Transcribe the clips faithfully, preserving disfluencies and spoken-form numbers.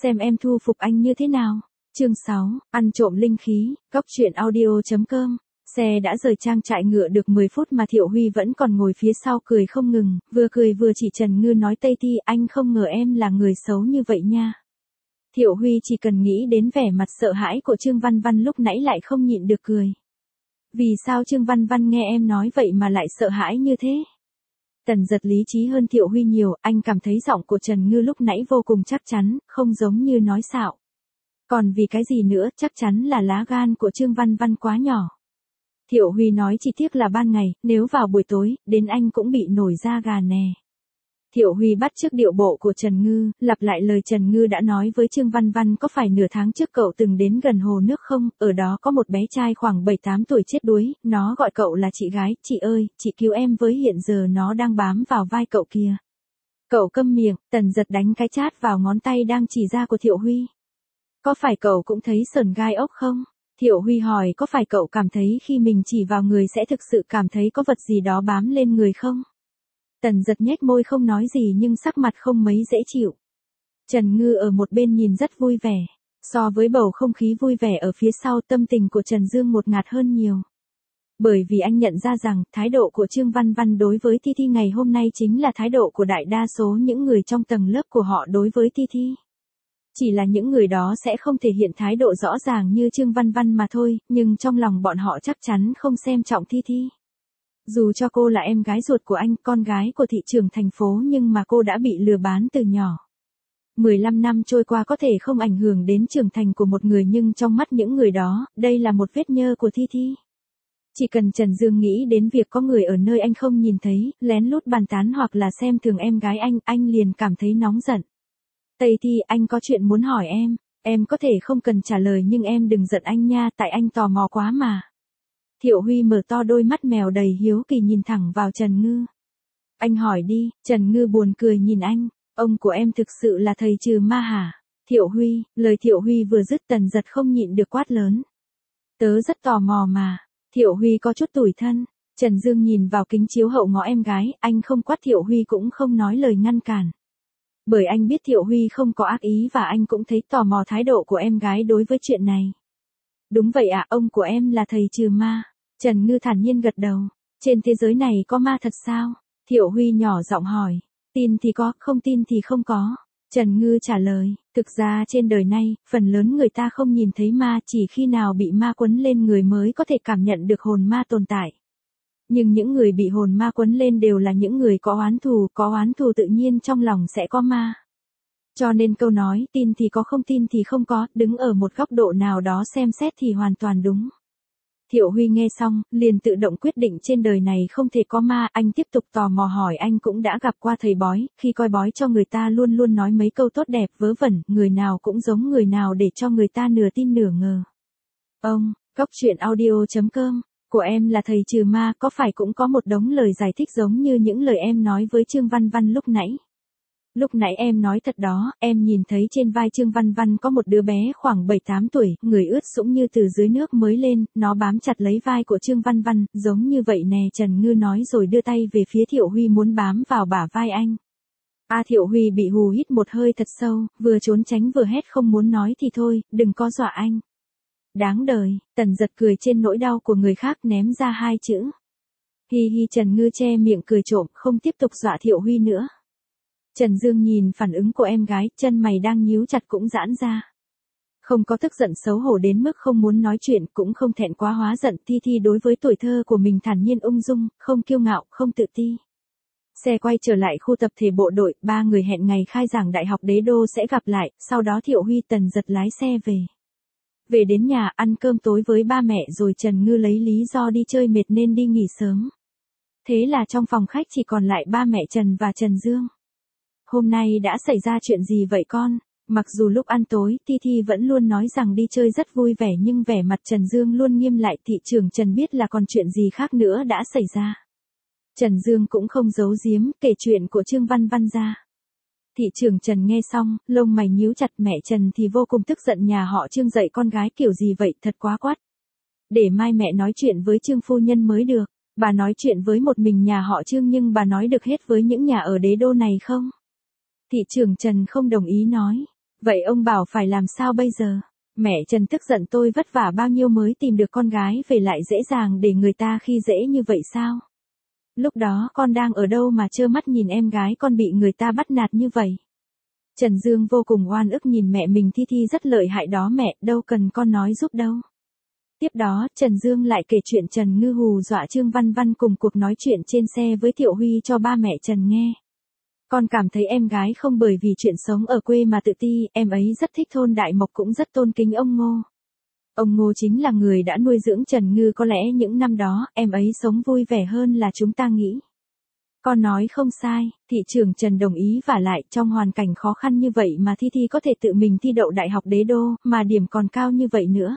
xem em thu phục anh như thế nào. Chương sáu, ăn trộm linh khí, góc truyện audio chấm com. Xe đã rời trang trại ngựa được mười phút mà Thiệu Huy vẫn còn ngồi phía sau cười không ngừng, vừa cười vừa chỉ Trần Ngư nói Tây Thi, anh không ngờ em là người xấu như vậy nha. Thiệu Huy chỉ cần nghĩ đến vẻ mặt sợ hãi của Trương Văn Văn lúc nãy lại không nhịn được cười. Vì sao Trương Văn Văn nghe em nói vậy mà lại sợ hãi như thế? Tần Giật lý trí hơn Thiệu Huy nhiều, anh cảm thấy giọng của Trần Ngư lúc nãy vô cùng chắc chắn, không giống như nói xạo. Còn vì cái gì nữa, chắc chắn là lá gan của Trương Văn Văn quá nhỏ. Thiệu Huy nói chi tiết là ban ngày, nếu vào buổi tối, đến anh cũng bị nổi da gà nè. Thiệu Huy bắt chước điệu bộ của Trần Ngư, lặp lại lời Trần Ngư đã nói với Trương Văn Văn, có phải nửa tháng trước cậu từng đến gần hồ nước không, ở đó có một bé trai khoảng bảy tám tuổi chết đuối, nó gọi cậu là chị gái, chị ơi, chị cứu em với, hiện giờ nó đang bám vào vai cậu kìa. Cậu câm miệng, Tần Giật đánh cái chát vào ngón tay đang chỉ ra của Thiệu Huy. Có phải cậu cũng thấy sởn gai ốc không? Thiệu Huy hỏi, có phải cậu cảm thấy khi mình chỉ vào người sẽ thực sự cảm thấy có vật gì đó bám lên người không? Tần Giật nhếch môi không nói gì nhưng sắc mặt không mấy dễ chịu. Trần Ngư ở một bên nhìn rất vui vẻ. So với bầu không khí vui vẻ ở phía sau, tâm tình của Trần Dương một ngạt hơn nhiều. Bởi vì anh nhận ra rằng, thái độ của Trương Văn Văn đối với Thi Thi ngày hôm nay chính là thái độ của đại đa số những người trong tầng lớp của họ đối với Thi Thi. Chỉ là những người đó sẽ không thể hiện thái độ rõ ràng như Trương Văn Văn mà thôi, nhưng trong lòng bọn họ chắc chắn không xem trọng Thi Thi. Dù cho cô là em gái ruột của anh, con gái của thị trưởng thành phố, nhưng mà cô đã bị lừa bán từ nhỏ. mười lăm năm trôi qua có thể không ảnh hưởng đến trưởng thành của một người, nhưng trong mắt những người đó, đây là một vết nhơ của Thi Thi. Chỉ cần Trần Dương nghĩ đến việc có người ở nơi anh không nhìn thấy, lén lút bàn tán hoặc là xem thường em gái anh, anh liền cảm thấy nóng giận. Tây Thi, anh có chuyện muốn hỏi em, em có thể không cần trả lời nhưng em đừng giận anh nha, tại anh tò mò quá mà. Thiệu Huy mở to đôi mắt mèo đầy hiếu kỳ nhìn thẳng vào Trần Ngư. Anh hỏi đi, Trần Ngư buồn cười nhìn anh, ông của em thực sự là thầy trừ ma hả? Thiệu Huy, lời Thiệu Huy vừa dứt Tần Giật không nhịn được quát lớn. Tớ rất tò mò mà, Thiệu Huy có chút tủi thân. Trần Dương nhìn vào kính chiếu hậu ngó em gái, anh không quát Thiệu Huy cũng không nói lời ngăn cản. Bởi anh biết Thiệu Huy không có ác ý và anh cũng thấy tò mò thái độ của em gái đối với chuyện này. Đúng vậy ạ, ông của em là thầy trừ ma. Trần Ngư thản nhiên gật đầu. Trên thế giới này có ma thật sao? Thiệu Huy nhỏ giọng hỏi. Tin thì có, không tin thì không có. Trần Ngư trả lời. Thực ra trên đời này, phần lớn người ta không nhìn thấy ma, chỉ khi nào bị ma quấn lên người mới có thể cảm nhận được hồn ma tồn tại. Nhưng những người bị hồn ma quấn lên đều là những người có oán thù, có oán thù tự nhiên trong lòng sẽ có ma. Cho nên câu nói, tin thì có không tin thì không có, đứng ở một góc độ nào đó xem xét thì hoàn toàn đúng. Thiệu Huy nghe xong, liền tự động quyết định trên đời này không thể có ma, anh tiếp tục tò mò hỏi anh cũng đã gặp qua thầy bói, khi coi bói cho người ta luôn luôn nói mấy câu tốt đẹp vớ vẩn, người nào cũng giống người nào để cho người ta nửa tin nửa ngờ. Ông, góc truyện audio chấm com, của em là thầy trừ ma, có phải cũng có một đống lời giải thích giống như những lời em nói với Trương Văn Văn lúc nãy? Lúc nãy em nói thật đó, em nhìn thấy trên vai Trương Văn Văn có một đứa bé khoảng bảy tám tuổi, người ướt sũng như từ dưới nước mới lên, nó bám chặt lấy vai của Trương Văn Văn, giống như vậy nè, Trần Ngư nói rồi đưa tay về phía Thiệu Huy muốn bám vào bả vai anh. A à, Thiệu Huy bị hù hít một hơi thật sâu, vừa trốn tránh vừa hét không muốn nói thì thôi, đừng có dọa anh. Đáng đời, Tần Giật cười trên nỗi đau của người khác ném ra hai chữ. Hi hi, Trần Ngư che miệng cười trộm, không tiếp tục dọa Thiệu Huy nữa. Trần Dương nhìn phản ứng của em gái, chân mày đang nhíu chặt cũng giãn ra. Không có tức giận xấu hổ đến mức không muốn nói chuyện, cũng không thẹn quá hóa giận. Thi Thi đối với tuổi thơ của mình thản nhiên ung dung, không kiêu ngạo, không tự ti. Xe quay trở lại khu tập thể bộ đội, ba người hẹn ngày khai giảng đại học Đế Đô sẽ gặp lại, sau đó Thiệu Huy Tần Giật lái xe về. Về đến nhà, ăn cơm tối với ba mẹ rồi Trần Ngư lấy lý do đi chơi mệt nên đi nghỉ sớm. Thế là trong phòng khách chỉ còn lại ba mẹ Trần và Trần Dương. Hôm nay đã xảy ra chuyện gì vậy con? Mặc dù lúc ăn tối, Thi Thi vẫn luôn nói rằng đi chơi rất vui vẻ nhưng vẻ mặt Trần Dương luôn nghiêm lại. Thị trưởng Trần biết là còn chuyện gì khác nữa đã xảy ra. Trần Dương cũng không giấu giếm, kể chuyện của Trương Văn Văn ra. Thị trưởng Trần nghe xong, lông mày nhíu chặt, mẹ Trần thì vô cùng tức giận, nhà họ Trương dạy con gái kiểu gì vậy, thật quá quát. Để mai mẹ nói chuyện với Trương phu nhân mới được, bà nói chuyện với một mình nhà họ Trương nhưng bà nói được hết với những nhà ở Đế Đô này không? Thị trưởng Trần không đồng ý nói. Vậy ông bảo phải làm sao bây giờ? Mẹ Trần tức giận tôi vất vả bao nhiêu mới tìm được con gái về lại dễ dàng để người ta khi dễ như vậy sao? Lúc đó con đang ở đâu mà trơ mắt nhìn em gái con bị người ta bắt nạt như vậy? Trần Dương vô cùng oan ức nhìn mẹ mình Thi Thi rất lợi hại đó mẹ, đâu cần con nói giúp đâu. Tiếp đó, Trần Dương lại kể chuyện Trần Ngư hù dọa Trương Văn Văn cùng cuộc nói chuyện trên xe với Thiệu Huy cho ba mẹ Trần nghe. Con cảm thấy em gái không bởi vì chuyện sống ở quê mà tự ti, em ấy rất thích thôn Đại Mộc cũng rất tôn kính ông Ngô. Ông Ngô chính là người đã nuôi dưỡng Trần Ngư, có lẽ những năm đó, em ấy sống vui vẻ hơn là chúng ta nghĩ. Con nói không sai, thị trưởng Trần đồng ý, và lại trong hoàn cảnh khó khăn như vậy mà Thi Thi có thể tự mình thi đậu Đại học Đế Đô, mà điểm còn cao như vậy nữa.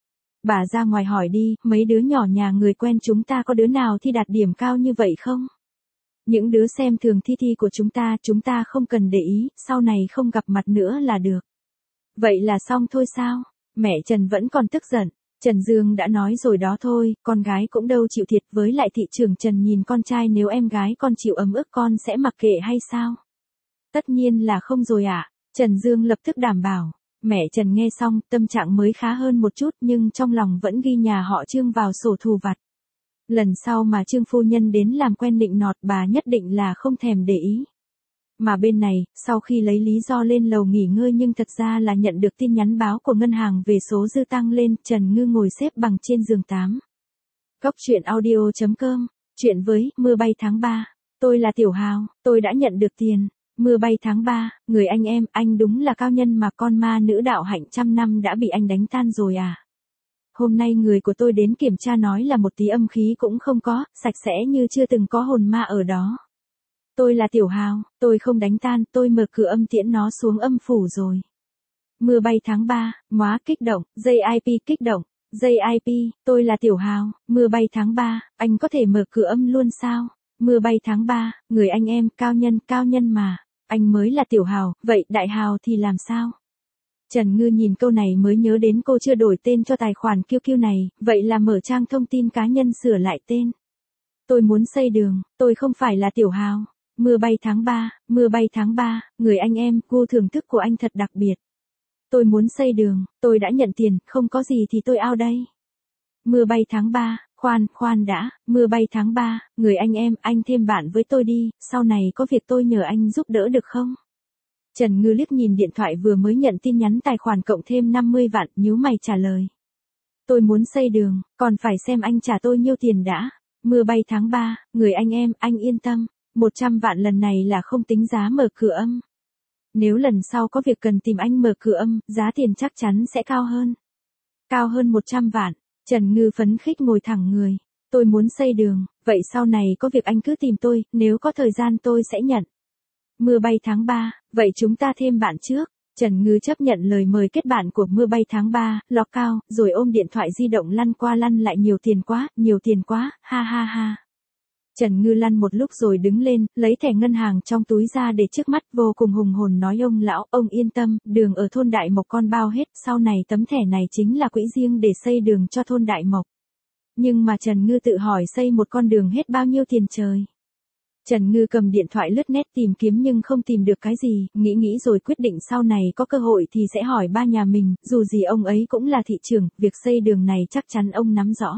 Bà ra ngoài hỏi đi, mấy đứa nhỏ nhà người quen chúng ta có đứa nào thi đạt điểm cao như vậy không? Những đứa xem thường Thi Thi của chúng ta, chúng ta không cần để ý, sau này không gặp mặt nữa là được. Vậy là xong thôi sao? Mẹ Trần vẫn còn tức giận. Trần Dương đã nói rồi đó thôi, con gái cũng đâu chịu thiệt, với lại thị trưởng Trần nhìn con trai, nếu em gái con chịu ấm ức con sẽ mặc kệ hay sao? Tất nhiên là không rồi ạ. À? Trần Dương lập tức đảm bảo. Mẹ Trần nghe xong, tâm trạng mới khá hơn một chút, nhưng trong lòng vẫn ghi nhà họ Trương vào sổ thù vặt. Lần sau mà Trương phu nhân đến làm quen nịnh nọt, bà nhất định là không thèm để ý. Mà bên này, sau khi lấy lý do lên lầu nghỉ ngơi nhưng thật ra là nhận được tin nhắn báo của ngân hàng về số dư tăng lên, Trần Ngư ngồi xếp bằng trên giường tám. Góc truyện audio chấm com, chuyện với Mưa Bay tháng ba. Tôi là Tiểu Hào, tôi đã nhận được tiền. Mưa Bay tháng ba, người anh em, anh đúng là cao nhân mà, con ma nữ đạo hạnh trăm năm đã bị anh đánh tan rồi à? Hôm nay người của tôi đến kiểm tra nói là một tí âm khí cũng không có, sạch sẽ như chưa từng có hồn ma ở đó. Tôi là Tiểu Hào, tôi không đánh tan, tôi mở cửa âm tiễn nó xuống âm phủ rồi. Mưa Bay tháng ba, móa kích động, gi i pê kích động, gi i pê, tôi là Tiểu Hào, Mưa Bay tháng ba, anh có thể mở cửa âm luôn sao? Mưa Bay tháng ba, người anh em, cao nhân, cao nhân mà, anh mới là Tiểu Hào, vậy Đại Hào thì làm sao? Trần Ngư nhìn câu này mới nhớ đến cô chưa đổi tên cho tài khoản Q Q này, vậy là mở trang thông tin cá nhân sửa lại tên. Tôi muốn xây đường, tôi không phải là Tiểu Hào. Mưa Bay tháng ba, Mưa Bay tháng ba, người anh em, gu thưởng thức của anh thật đặc biệt. Tôi muốn xây đường, tôi đã nhận tiền, không có gì thì tôi out đây. Mưa Bay tháng ba, khoan, khoan đã, Mưa Bay tháng ba, người anh em, anh thêm bạn với tôi đi, sau này có việc tôi nhờ anh giúp đỡ được không? Trần Ngư liếc nhìn điện thoại vừa mới nhận tin nhắn tài khoản cộng thêm năm mươi vạn, nhíu mày trả lời. Tôi muốn xây đường, còn phải xem anh trả tôi nhiêu tiền đã. Mưa Bay tháng ba, người anh em, anh yên tâm, một trăm vạn lần này là không tính giá mở cửa âm. Nếu lần sau có việc cần tìm anh mở cửa âm, giá tiền chắc chắn sẽ cao hơn. Cao hơn một trăm vạn, Trần Ngư phấn khích ngồi thẳng người. Tôi muốn xây đường, vậy sau này có việc anh cứ tìm tôi, nếu có thời gian tôi sẽ nhận. Mưa Bay tháng ba, vậy chúng ta thêm bạn trước. Trần Ngư chấp nhận lời mời kết bạn của Mưa Bay tháng ba, lọc cao, rồi ôm điện thoại di động lăn qua lăn lại, nhiều tiền quá, nhiều tiền quá, ha ha ha. Trần Ngư lăn một lúc rồi đứng lên, lấy thẻ ngân hàng trong túi ra để trước mắt, vô cùng hùng hồn nói: ông lão, ông yên tâm, đường ở thôn Đại Mộc con bao hết, sau này tấm thẻ này chính là quỹ riêng để xây đường cho thôn Đại Mộc. Nhưng mà Trần Ngư tự hỏi xây một con đường hết bao nhiêu tiền trời. Trần Ngư cầm điện thoại lướt net tìm kiếm nhưng không tìm được cái gì, nghĩ nghĩ rồi quyết định sau này có cơ hội thì sẽ hỏi ba nhà mình, dù gì ông ấy cũng là thị trưởng, việc xây đường này chắc chắn ông nắm rõ.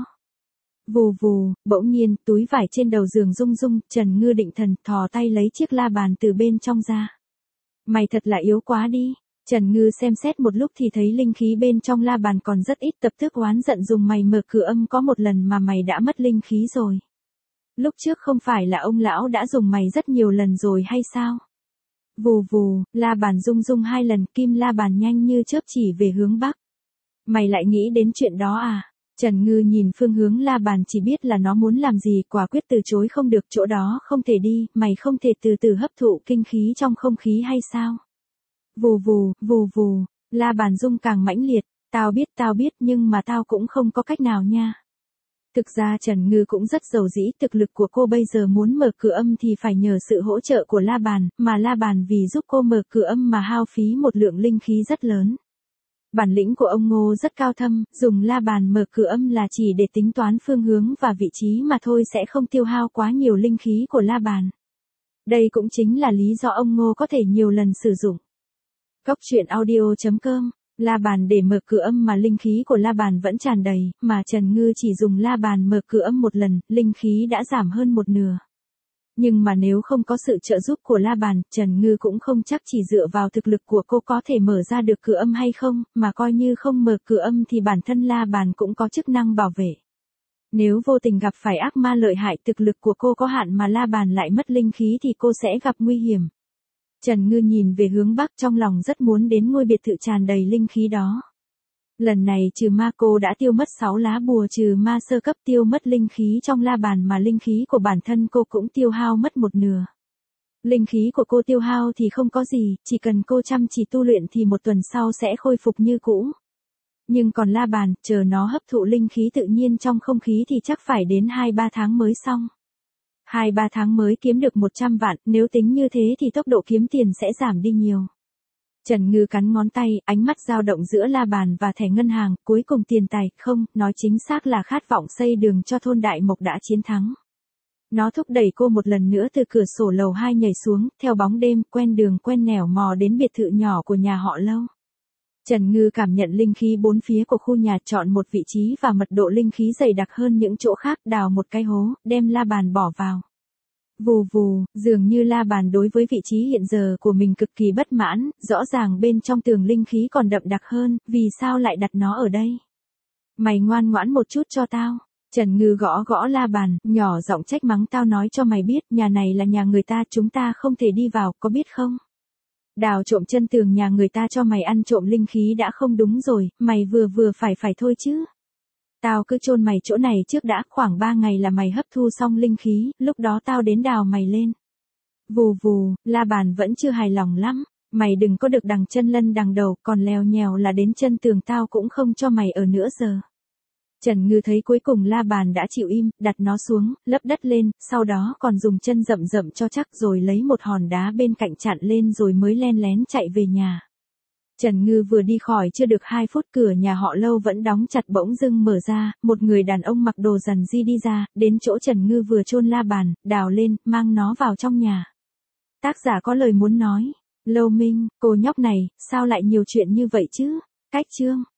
Vù vù, bỗng nhiên, túi vải trên đầu giường rung rung, Trần Ngư định thần, thò tay lấy chiếc la bàn từ bên trong ra. Mày thật là yếu quá đi. Trần Ngư xem xét một lúc thì thấy linh khí bên trong la bàn còn rất ít, tập tức oán giận dùng mày mở cửa âm có một lần mà mày đã mất linh khí rồi. Lúc trước không phải là ông lão đã dùng mày rất nhiều lần rồi hay sao? Vù vù, la bàn rung rung hai lần, kim la bàn nhanh như chớp chỉ về hướng bắc. Mày lại nghĩ đến chuyện đó à? Trần Ngư nhìn phương hướng la bàn chỉ biết là nó muốn làm gì, quả quyết từ chối không được, chỗ đó không thể đi, mày không thể từ từ hấp thụ kinh khí trong không khí hay sao? Vù vù, vù vù, la bàn rung càng mãnh liệt, tao biết tao biết nhưng mà tao cũng không có cách nào nha. Thực ra Trần Ngư cũng rất giàu dĩ, thực lực của cô bây giờ muốn mở cửa âm thì phải nhờ sự hỗ trợ của la bàn, mà la bàn vì giúp cô mở cửa âm mà hao phí một lượng linh khí rất lớn. Bản lĩnh của ông Ngô rất cao thâm, dùng la bàn mở cửa âm là chỉ để tính toán phương hướng và vị trí mà thôi, sẽ không tiêu hao quá nhiều linh khí của la bàn. Đây cũng chính là lý do ông Ngô có thể nhiều lần sử dụng. Cốc truyện audio chấm com. La bàn để mở cửa âm mà linh khí của la bàn vẫn tràn đầy, mà Trần Ngư chỉ dùng la bàn mở cửa âm một lần, linh khí đã giảm hơn một nửa. Nhưng mà nếu không có sự trợ giúp của la bàn, Trần Ngư cũng không chắc chỉ dựa vào thực lực của cô có thể mở ra được cửa âm hay không, mà coi như không mở cửa âm thì bản thân la bàn cũng có chức năng bảo vệ. Nếu vô tình gặp phải ác ma lợi hại, thực lực của cô có hạn mà la bàn lại mất linh khí thì cô sẽ gặp nguy hiểm. Trần Ngư nhìn về hướng bắc, trong lòng rất muốn đến ngôi biệt thự tràn đầy linh khí đó. Lần này trừ ma cô đã tiêu mất sáu lá bùa trừ ma sơ cấp, tiêu mất linh khí trong la bàn, mà linh khí của bản thân cô cũng tiêu hao mất một nửa. Linh khí của cô tiêu hao thì không có gì, chỉ cần cô chăm chỉ tu luyện thì một tuần sau sẽ khôi phục như cũ. Nhưng còn la bàn, chờ nó hấp thụ linh khí tự nhiên trong không khí thì chắc phải đến hai ba tháng mới xong. hai ba tháng mới kiếm được một trăm vạn, nếu tính như thế thì tốc độ kiếm tiền sẽ giảm đi nhiều. Trần Ngư cắn ngón tay, ánh mắt dao động giữa la bàn và thẻ ngân hàng, cuối cùng tiền tài, không, nói chính xác là khát vọng xây đường cho thôn Đại Mộc đã chiến thắng. Nó thúc đẩy cô một lần nữa từ cửa sổ lầu hai nhảy xuống, theo bóng đêm, quen đường quen nẻo mò đến biệt thự nhỏ của nhà họ Lâu. Trần Ngư cảm nhận linh khí bốn phía của khu nhà, chọn một vị trí và mật độ linh khí dày đặc hơn những chỗ khác, đào một cái hố, đem la bàn bỏ vào. Vù vù, dường như la bàn đối với vị trí hiện giờ của mình cực kỳ bất mãn, rõ ràng bên trong tường linh khí còn đậm đặc hơn, vì sao lại đặt nó ở đây? Mày ngoan ngoãn một chút cho tao. Trần Ngư gõ gõ la bàn, nhỏ giọng trách mắng, tao nói cho mày biết, nhà này là nhà người ta, chúng ta không thể đi vào, có biết không? Đào trộm chân tường nhà người ta cho mày ăn trộm linh khí đã không đúng rồi, mày vừa vừa phải phải thôi chứ. Tao cứ chôn mày chỗ này trước đã, khoảng ba ngày là mày hấp thu xong linh khí, lúc đó tao đến đào mày lên. Vù vù, la bàn vẫn chưa hài lòng lắm, mày đừng có được đằng chân lân đằng đầu, còn lèo nhèo là đến chân tường tao cũng không cho mày ở nữa giờ. Trần Ngư thấy cuối cùng la bàn đã chịu im, đặt nó xuống, lấp đất lên, sau đó còn dùng chân rậm rậm cho chắc rồi lấy một hòn đá bên cạnh chặn lên rồi mới len lén chạy về nhà. Trần Ngư vừa đi khỏi chưa được hai phút, cửa nhà họ Lâu vẫn đóng chặt bỗng dưng mở ra, một người đàn ông mặc đồ rằn di đi ra, đến chỗ Trần Ngư vừa chôn la bàn, đào lên, mang nó vào trong nhà. Tác giả có lời muốn nói, Lâu Minh, cô nhóc này, sao lại nhiều chuyện như vậy chứ? Cách chương.